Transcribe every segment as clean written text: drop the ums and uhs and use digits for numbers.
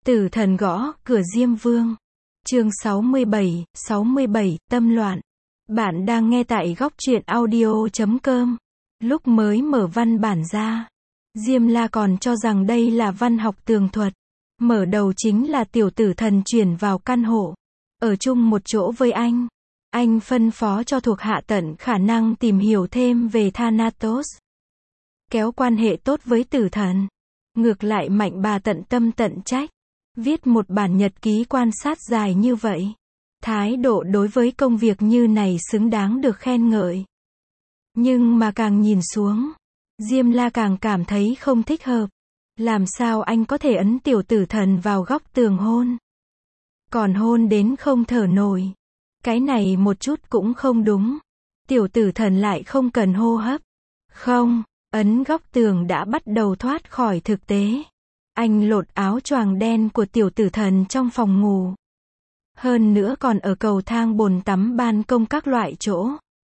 Tử thần gõ cửa Diêm Vương. Chương 67, tâm loạn. Bạn đang nghe tại góc truyện audio.com. Lúc mới mở văn bản ra, Diêm La còn cho rằng đây là văn học tường thuật. Mở đầu chính là tiểu tử thần chuyển vào căn hộ, ở chung một chỗ với anh. Anh phân phó cho thuộc hạ tận khả năng tìm hiểu thêm về Thanatos, kéo quan hệ tốt với tử thần. Ngược lại Mạnh bà tận tâm tận trách, viết một bản nhật ký quan sát dài như vậy. Thái độ đối với công việc như này xứng đáng được khen ngợi. Nhưng mà càng nhìn xuống, Diêm La càng cảm thấy không thích hợp. Làm sao anh có thể ấn tiểu tử thần vào góc tường hôn? Còn hôn đến không thở nổi. Cái này một chút cũng không đúng. Tiểu tử thần lại không cần hô hấp. Không, ấn góc tường đã bắt đầu thoát khỏi thực tế. Anh lột áo choàng đen của tiểu tử thần trong phòng ngủ. Hơn nữa còn ở cầu thang, bồn tắm, ban công các loại chỗ.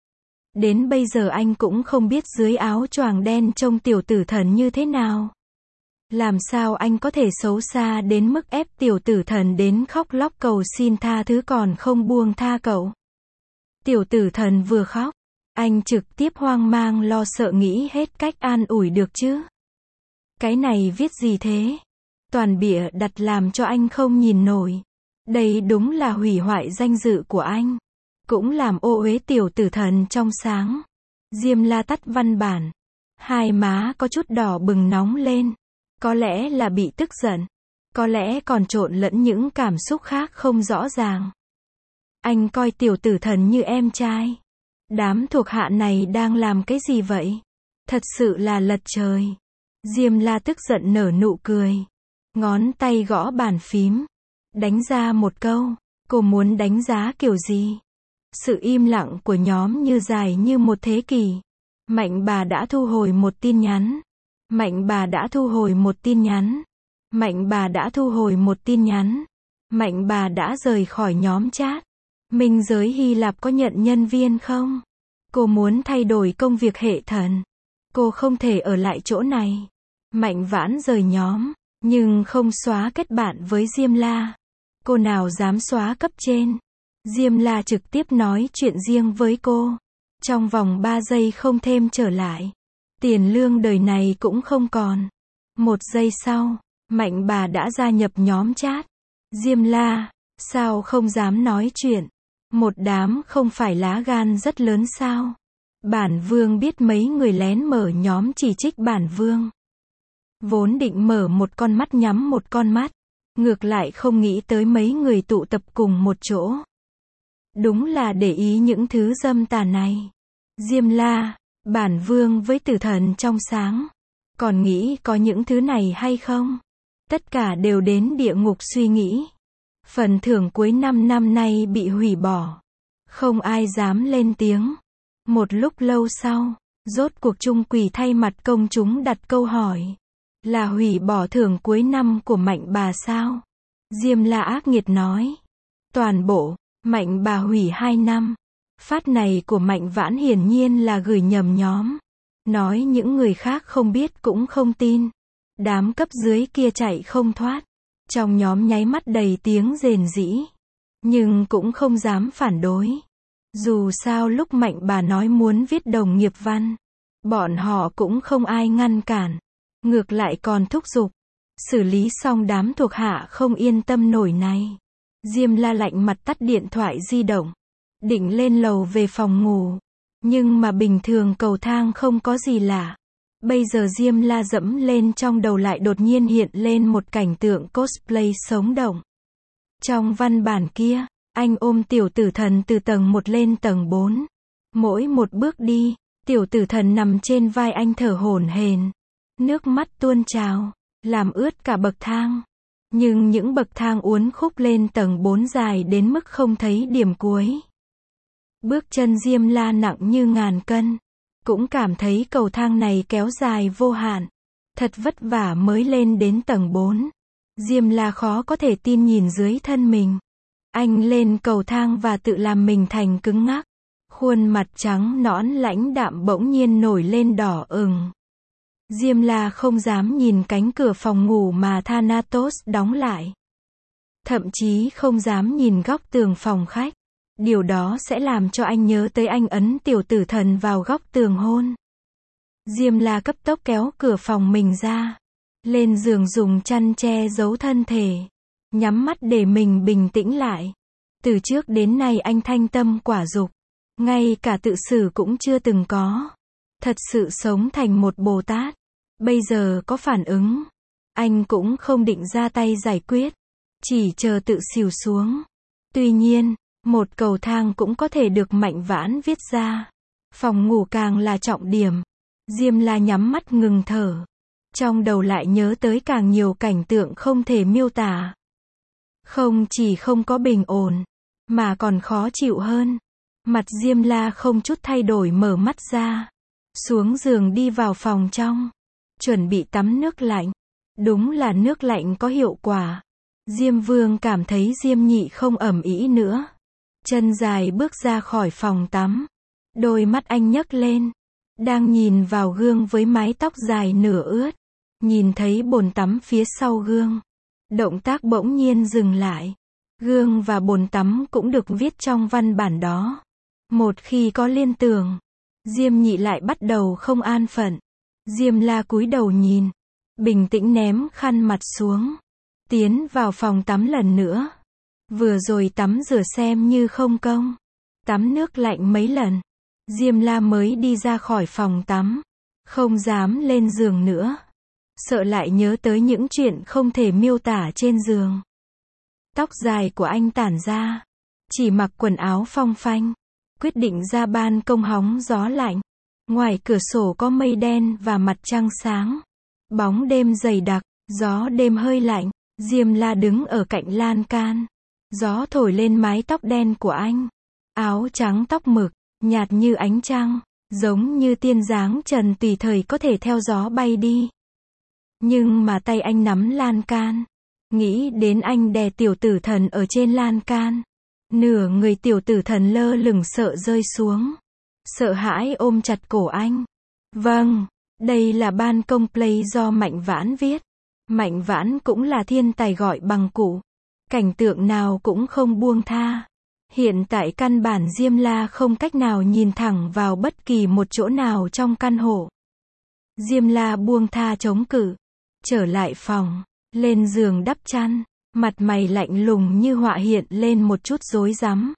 Đến bây giờ anh cũng không biết dưới áo choàng đen trông tiểu tử thần như thế nào. Làm sao anh có thể xấu xa đến mức ép tiểu tử thần đến khóc lóc cầu xin tha thứ còn không buông tha cậu. Tiểu tử thần vừa khóc, anh trực tiếp hoang mang lo sợ nghĩ hết cách an ủi được chứ. Cái này viết gì thế? Toàn bịa đặt làm cho anh không nhìn nổi. Đây đúng là hủy hoại danh dự của anh. Cũng làm ô uế tiểu tử thần trong sáng. Diêm La tắt văn bản. Hai má có chút đỏ bừng nóng lên. Có lẽ là bị tức giận. Có lẽ còn trộn lẫn những cảm xúc khác không rõ ràng. Anh coi tiểu tử thần như em trai. Đám thuộc hạ này đang làm cái gì vậy? Thật sự là lật trời. Diêm La tức giận nở nụ cười. Ngón tay gõ bàn phím. Đánh ra một câu. Cô muốn đánh giá kiểu gì? Sự im lặng của nhóm như dài như một thế kỷ. Mạnh bà đã thu hồi một tin nhắn. Mạnh bà đã thu hồi một tin nhắn. Mạnh bà đã thu hồi một tin nhắn. Mạnh bà đã rời khỏi nhóm chat. Minh giới Hy Lạp có nhận nhân viên không? Cô muốn thay đổi công việc hệ thần. Cô không thể ở lại chỗ này. Mạnh Vãn rời nhóm, nhưng không xóa kết bạn với Diêm La. Cô nào dám xóa cấp trên. Diêm La trực tiếp nói chuyện riêng với cô. Trong vòng 3 giây không thêm trở lại. Tiền lương đời này cũng không còn. 1 giây sau, Mạnh bà đã gia nhập nhóm chat. Diêm La, sao không dám nói chuyện? Một đám không phải lá gan rất lớn sao? Bản Vương biết mấy người lén mở nhóm chỉ trích Bản Vương. Vốn định mở một con mắt nhắm một con mắt. Ngược lại không nghĩ tới mấy người tụ tập cùng một chỗ. Đúng là để ý những thứ dâm tà này. Diêm La, Bản Vương với tử thần trong sáng. Còn nghĩ có những thứ này hay không? Tất cả đều đến địa ngục suy nghĩ. Phần thưởng cuối năm nay bị hủy bỏ. Không ai dám lên tiếng. Một lúc lâu sau, rốt cuộc Trung Quỷ thay mặt công chúng đặt câu hỏi. Là hủy bỏ thưởng cuối năm của Mạnh bà sao? Diêm La ác nghiệt nói. Toàn bộ, Mạnh bà hủy 2 năm. Phát này của Mạnh Vãn hiển nhiên là gửi nhầm nhóm. Nói những người khác không biết cũng không tin. Đám cấp dưới kia chạy không thoát. Trong nhóm nháy mắt đầy tiếng rền rĩ. Nhưng cũng không dám phản đối. Dù sao lúc Mạnh bà nói muốn viết đồng nghiệp văn, bọn họ cũng không ai ngăn cản. Ngược lại còn thúc giục. Xử lý xong đám thuộc hạ không yên tâm nổi này. Diêm La lạnh mặt tắt điện thoại di động. Định lên lầu về phòng ngủ. Nhưng mà bình thường cầu thang không có gì lạ. Bây giờ Diêm La dẫm lên trong đầu lại đột nhiên hiện lên một cảnh tượng cosplay sống động. Trong văn bản kia, anh ôm tiểu tử thần từ tầng 1 lên tầng 4. Mỗi một bước đi, tiểu tử thần nằm trên vai anh thở hổn hển. Nước mắt tuôn trào, làm ướt cả bậc thang. Nhưng những bậc thang uốn khúc lên tầng 4 dài đến mức không thấy điểm cuối. Bước chân Diêm La nặng như ngàn cân. Cũng cảm thấy cầu thang này kéo dài vô hạn. Thật vất vả mới lên đến tầng 4. Diêm La khó có thể tin nhìn dưới thân mình. Anh lên cầu thang và tự làm mình thành cứng ngắc. Khuôn mặt trắng nõn lãnh đạm bỗng nhiên nổi lên đỏ ửng. Diêm La không dám nhìn cánh cửa phòng ngủ mà Thanatos đóng lại. thậm chí không dám nhìn góc tường phòng khách. Điều đó sẽ làm cho anh nhớ tới anh ấn tiểu tử thần vào góc tường hôn. Diêm La cấp tốc kéo cửa phòng mình ra, lên giường dùng chăn che giấu thân thể, nhắm mắt để mình bình tĩnh lại. Từ trước đến nay anh thanh tâm quả dục, ngay cả tự xử cũng chưa từng có. Thật sự sống thành một Bồ Tát. Bây giờ có phản ứng, anh cũng không định ra tay giải quyết, chỉ chờ tự xỉu xuống. Tuy nhiên, một cầu thang cũng có thể được Mạnh Vãn viết ra. Phòng ngủ càng là trọng điểm. Diêm La nhắm mắt ngừng thở. Trong đầu lại nhớ tới càng nhiều cảnh tượng không thể miêu tả. Không chỉ không có bình ổn, mà còn khó chịu hơn. Mặt Diêm La không chút thay đổi mở mắt ra. Xuống giường đi vào phòng trong. Chuẩn bị tắm nước lạnh. Đúng là nước lạnh có hiệu quả. Diêm Vương cảm thấy Diêm Nhị không ầm ĩ nữa. Chân dài bước ra khỏi phòng tắm. Đôi mắt anh nhấc lên. Đang nhìn vào gương với mái tóc dài nửa ướt. Nhìn thấy bồn tắm phía sau gương. Động tác bỗng nhiên dừng lại. Gương và bồn tắm cũng được viết trong văn bản đó. Một khi có liên tưởng, Diêm Nhị lại bắt đầu không an phận. Diêm La cúi đầu nhìn. Bình tĩnh ném khăn mặt xuống. Tiến vào phòng tắm lần nữa. Vừa rồi tắm rửa xem như không công. Tắm nước lạnh mấy lần. Diêm La mới đi ra khỏi phòng tắm. Không dám lên giường nữa. Sợ lại nhớ tới những chuyện không thể miêu tả trên giường. Tóc dài của anh tản ra. Chỉ mặc quần áo phong phanh. Quyết định ra ban công hóng gió lạnh. Ngoài cửa sổ có mây đen và mặt trăng sáng. Bóng đêm dày đặc, gió đêm hơi lạnh. Diêm La đứng ở cạnh lan can. Gió thổi lên mái tóc đen của anh. Áo trắng tóc mực, nhạt như ánh trăng, giống như tiên dáng trần tùy thời có thể theo gió bay đi. Nhưng mà tay anh nắm lan can. Nghĩ đến anh đè tiểu tử thần ở trên lan can. Nửa người tiểu tử thần lơ lửng sợ rơi xuống. Sợ hãi ôm chặt cổ anh. Vâng, đây là ban công play do Mạnh Vãn viết. Mạnh Vãn cũng là thiên tài gọi bằng cụ. Cảnh tượng nào cũng không buông tha. Hiện tại căn bản Diêm La không cách nào nhìn thẳng vào bất kỳ một chỗ nào trong căn hộ. Diêm La buông tha chống cự. Trở lại phòng. Lên giường đắp chăn. Mặt mày lạnh lùng như họa hiện lên một chút rối rắm.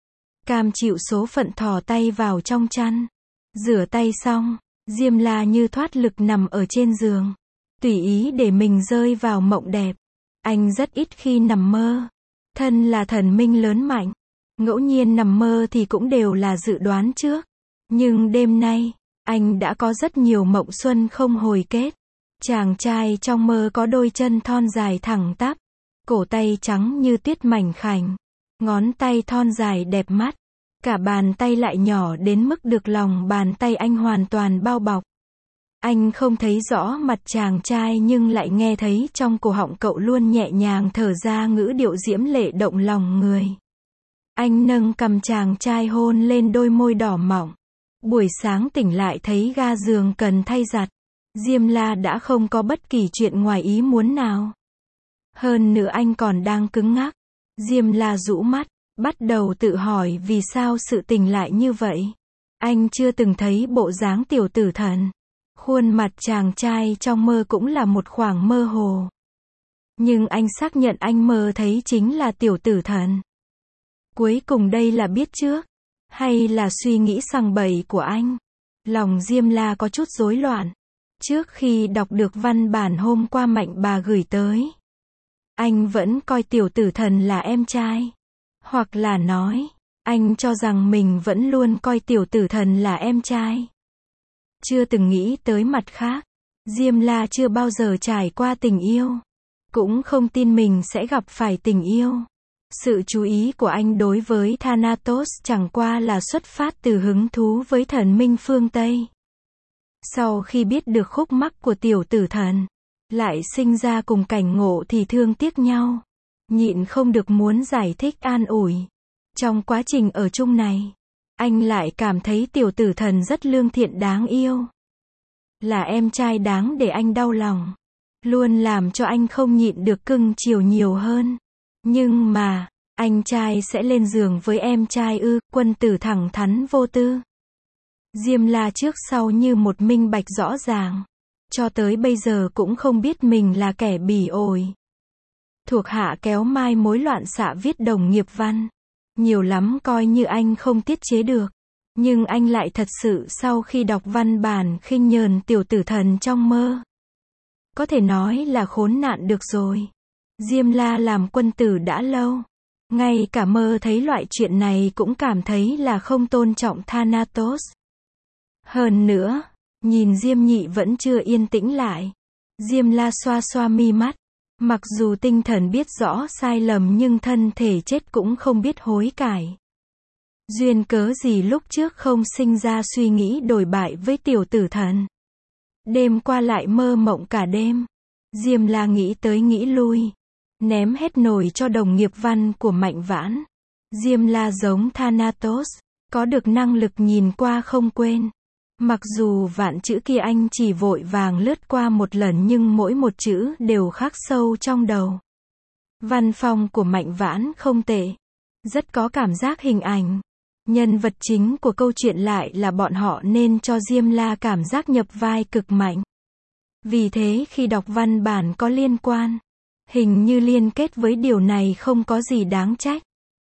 Cam chịu số phận thò tay vào trong chăn. Rửa tay xong. Diêm La như thoát lực nằm ở trên giường. Tùy ý để mình rơi vào mộng đẹp. Anh rất ít khi nằm mơ. Thân là thần minh lớn mạnh. Ngẫu nhiên nằm mơ thì cũng đều là dự đoán trước. Nhưng đêm nay, anh đã có rất nhiều mộng xuân không hồi kết. Chàng trai trong mơ có đôi chân thon dài thẳng tắp. Cổ tay trắng như tuyết mảnh khảnh. Ngón tay thon dài đẹp mắt. Cả bàn tay lại nhỏ đến mức được lòng bàn tay anh hoàn toàn bao bọc. Anh không thấy rõ mặt chàng trai nhưng lại nghe thấy trong cổ họng cậu luôn nhẹ nhàng thở ra ngữ điệu diễm lệ động lòng người. Anh nâng cằm chàng trai hôn lên đôi môi đỏ mọng. Buổi sáng tỉnh lại thấy ga giường cần thay giặt. Diêm La đã không có bất kỳ chuyện ngoài ý muốn nào. Hơn nữa anh còn đang cứng ngắc. Diêm La rũ mắt, bắt đầu tự hỏi vì sao sự tình lại như vậy. Anh chưa từng thấy bộ dáng tiểu tử thần. Khuôn mặt chàng trai trong mơ cũng là một khoảng mơ hồ. Nhưng anh xác nhận anh mơ thấy chính là tiểu tử thần. Cuối cùng đây là biết trước, hay là suy nghĩ sằng bậy của anh? Lòng Diêm La có chút rối loạn. Trước khi đọc được văn bản hôm qua Mạnh bà gửi tới, anh vẫn coi tiểu tử thần là em trai. Hoặc là nói, anh cho rằng mình vẫn luôn coi tiểu tử thần là em trai. Chưa từng nghĩ tới mặt khác. Diêm La chưa bao giờ trải qua tình yêu. Cũng không tin mình sẽ gặp phải tình yêu. Sự chú ý của anh đối với Thanatos chẳng qua là xuất phát từ hứng thú với thần minh phương Tây. Sau khi biết được khúc mắc của tiểu tử thần, lại sinh ra cùng cảnh ngộ thì thương tiếc nhau. Nhịn không được muốn giải thích an ủi. Trong quá trình ở chung này, anh lại cảm thấy tiểu tử thần rất lương thiện đáng yêu. Là em trai đáng để anh đau lòng. Luôn làm cho anh không nhịn được cưng chiều nhiều hơn. Nhưng mà, anh trai sẽ lên giường với em trai ư? Quân tử thẳng thắn vô tư. Diêm La trước sau như một minh bạch rõ ràng. Cho tới bây giờ cũng không biết mình là kẻ bỉ ổi. Thuộc hạ kéo mai mối loạn xạ viết đồng nghiệp văn. Nhiều lắm coi như anh không tiết chế được. Nhưng anh lại thật sự sau khi đọc văn bản khinh nhờn tiểu tử thần trong mơ. Có thể nói là khốn nạn được rồi. Diêm La làm quân tử đã lâu. Ngay cả mơ thấy loại chuyện này cũng cảm thấy là không tôn trọng Thanatos. Hơn nữa, nhìn Diêm Nhị vẫn chưa yên tĩnh lại. Diêm La xoa xoa mi mắt. Mặc dù tinh thần biết rõ sai lầm nhưng thân thể chết cũng không biết hối cải. Duyên cớ gì lúc trước không sinh ra suy nghĩ đổi bại với tiểu tử thần. Đêm qua lại mơ mộng cả đêm. Diêm La nghĩ tới nghĩ lui. Ném hết nổi cho đồng nghiệp văn của Mạnh Vãn. Diêm La giống Thanatos, có được năng lực nhìn qua không quên. Mặc dù vạn chữ kia anh chỉ vội vàng lướt qua một lần nhưng mỗi một chữ đều khắc sâu trong đầu. Văn phong của Mạnh Vãn không tệ. Rất có cảm giác hình ảnh. Nhân vật chính của câu chuyện lại là bọn họ nên cho Diêm La cảm giác nhập vai cực mạnh. Vì thế khi đọc văn bản có liên quan, hình như liên kết với điều này không có gì đáng trách.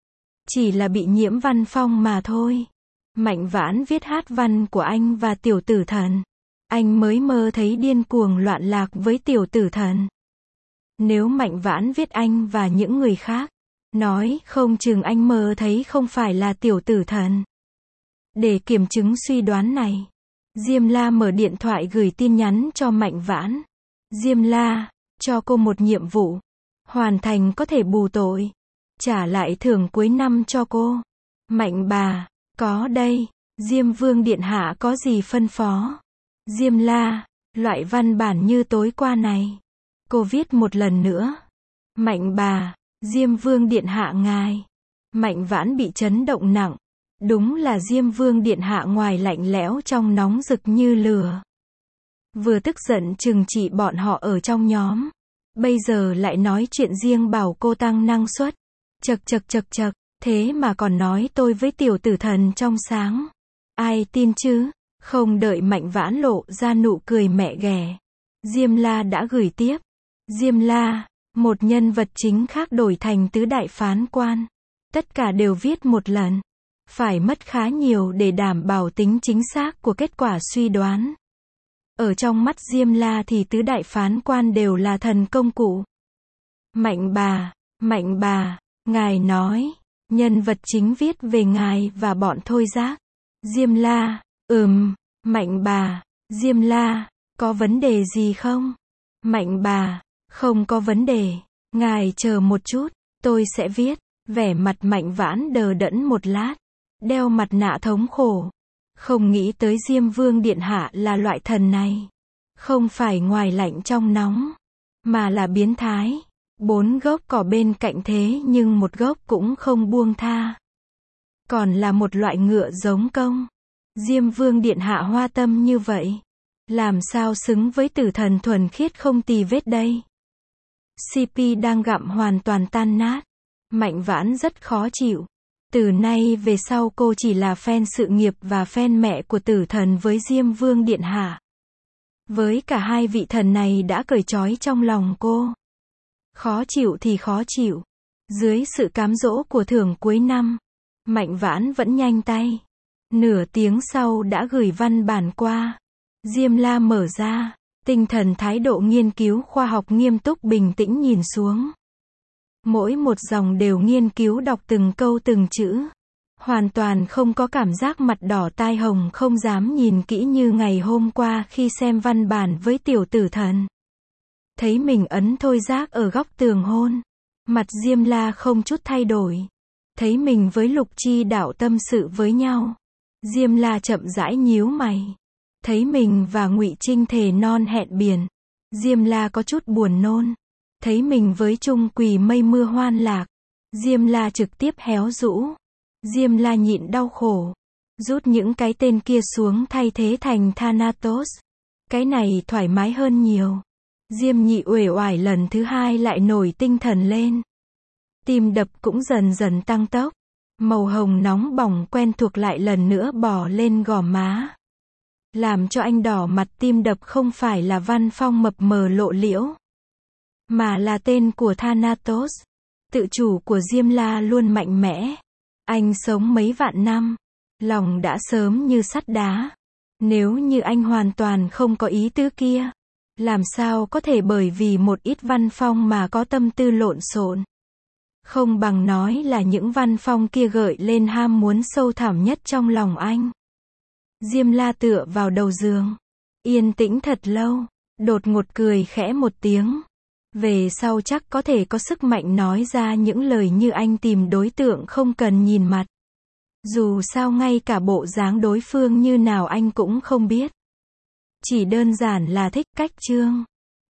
Chỉ là bị nhiễm văn phong mà thôi. Mạnh Vãn viết hát văn của anh và tiểu tử thần. Anh mới mơ thấy điên cuồng loạn lạc với tiểu tử thần. Nếu Mạnh Vãn viết anh và những người khác, nói không chừng anh mơ thấy không phải là tiểu tử thần. Để kiểm chứng suy đoán này, Diêm La mở điện thoại gửi tin nhắn cho Mạnh Vãn. Diêm La, cho cô một nhiệm vụ. Hoàn thành có thể bù tội. Trả lại thưởng cuối năm cho cô. Mạnh bà, có đây. Diêm Vương điện hạ có gì phân phó? Diêm La, loại văn bản như tối qua này. Cô viết một lần nữa. Mạnh bà, Diêm Vương điện hạ ngài. Mạnh Vãn bị chấn động nặng. Đúng là Diêm Vương điện hạ ngoài lạnh lẽo trong nóng rực như lửa. Vừa tức giận trừng trị bọn họ ở trong nhóm. Bây giờ lại nói chuyện riêng bảo cô tăng năng suất. Chậc, thế mà còn nói tôi với tiểu tử thần trong sáng. Ai tin chứ? Không đợi Mạnh Vãn lộ ra nụ cười mẹ ghẻ. Diêm La đã gửi tiếp. Diêm La, một nhân vật chính khác đổi thành tứ đại phán quan. Tất cả đều viết một lần. Phải mất khá nhiều để đảm bảo tính chính xác của kết quả suy đoán. Ở trong mắt Diêm La thì tứ đại phán quan đều là thần công cụ. Mạnh bà, ngài nói, nhân vật chính viết về ngài và bọn thôi giác. Diêm La, Mạnh bà, Diêm La, có vấn đề gì không? Mạnh bà, không có vấn đề, ngài chờ một chút, tôi sẽ viết. Vẻ mặt Mạnh Vãn đờ đẫn một lát, đeo mặt nạ thống khổ. Không nghĩ tới Diêm Vương điện hạ là loại thần này. Không phải ngoài lạnh trong nóng, mà là biến thái. 4 gốc cỏ bên cạnh thế nhưng một gốc cũng không buông tha. Còn là một loại ngựa giống công. Diêm Vương điện hạ hoa tâm như vậy. Làm sao xứng với tử thần thuần khiết không tì vết đây? CP đang gặm hoàn toàn tan nát. Mạnh Vãn rất khó chịu. Từ nay về sau cô chỉ là fan sự nghiệp và fan mẹ của tử thần với Diêm Vương điện hạ. Với cả hai vị thần này đã cởi trói trong lòng cô. Khó chịu thì khó chịu. Dưới sự cám dỗ của thưởng cuối năm, Mạnh Vãn vẫn nhanh tay. Nửa tiếng sau đã gửi văn bản qua. Diêm La mở ra, tinh thần thái độ nghiên cứu khoa học nghiêm túc bình tĩnh nhìn xuống. Mỗi một dòng đều nghiên cứu đọc từng câu từng chữ. Hoàn toàn không có cảm giác mặt đỏ tai hồng không dám nhìn kỹ như ngày hôm qua khi xem văn bản với tiểu tử thần. Thấy mình ấn thôi giác ở góc tường hôn. Mặt Diêm La không chút thay đổi. Thấy mình với Lục Chi Đạo tâm sự với nhau. Diêm La chậm rãi nhíu mày. Thấy mình và Ngụy Trinh thề non hẹn biển. Diêm La có chút buồn nôn. Thấy mình với Trung Quỳ mây mưa hoan lạc. Diêm La trực tiếp héo rũ. Diêm La nhịn đau khổ. Rút những cái tên kia xuống thay thế thành Thanatos. Cái này thoải mái hơn nhiều. Diêm Nhị uể oải lần thứ hai lại nổi tinh thần lên. Tim đập cũng dần dần tăng tốc. Màu hồng nóng bỏng quen thuộc lại lần nữa bò lên gò má. Làm cho anh đỏ mặt tim đập không phải là Văn Phong mập mờ lộ liễu, mà là tên của Thanatos. Tự chủ của Diêm La luôn mạnh mẽ. Anh sống mấy vạn năm. Lòng đã sớm như sắt đá. Nếu như anh hoàn toàn không có ý tứ kia, làm sao có thể bởi vì một ít văn phong mà có tâm tư lộn xộn. Không bằng nói là những văn phong kia gợi lên ham muốn sâu thẳm nhất trong lòng anh. Diêm La tựa vào đầu giường. Yên tĩnh thật lâu. Đột ngột cười khẽ một tiếng. Về sau chắc có thể có sức mạnh nói ra những lời như anh tìm đối tượng không cần nhìn mặt. Dù sao ngay cả bộ dáng đối phương như nào anh cũng không biết. Chỉ đơn giản là thích cách Trương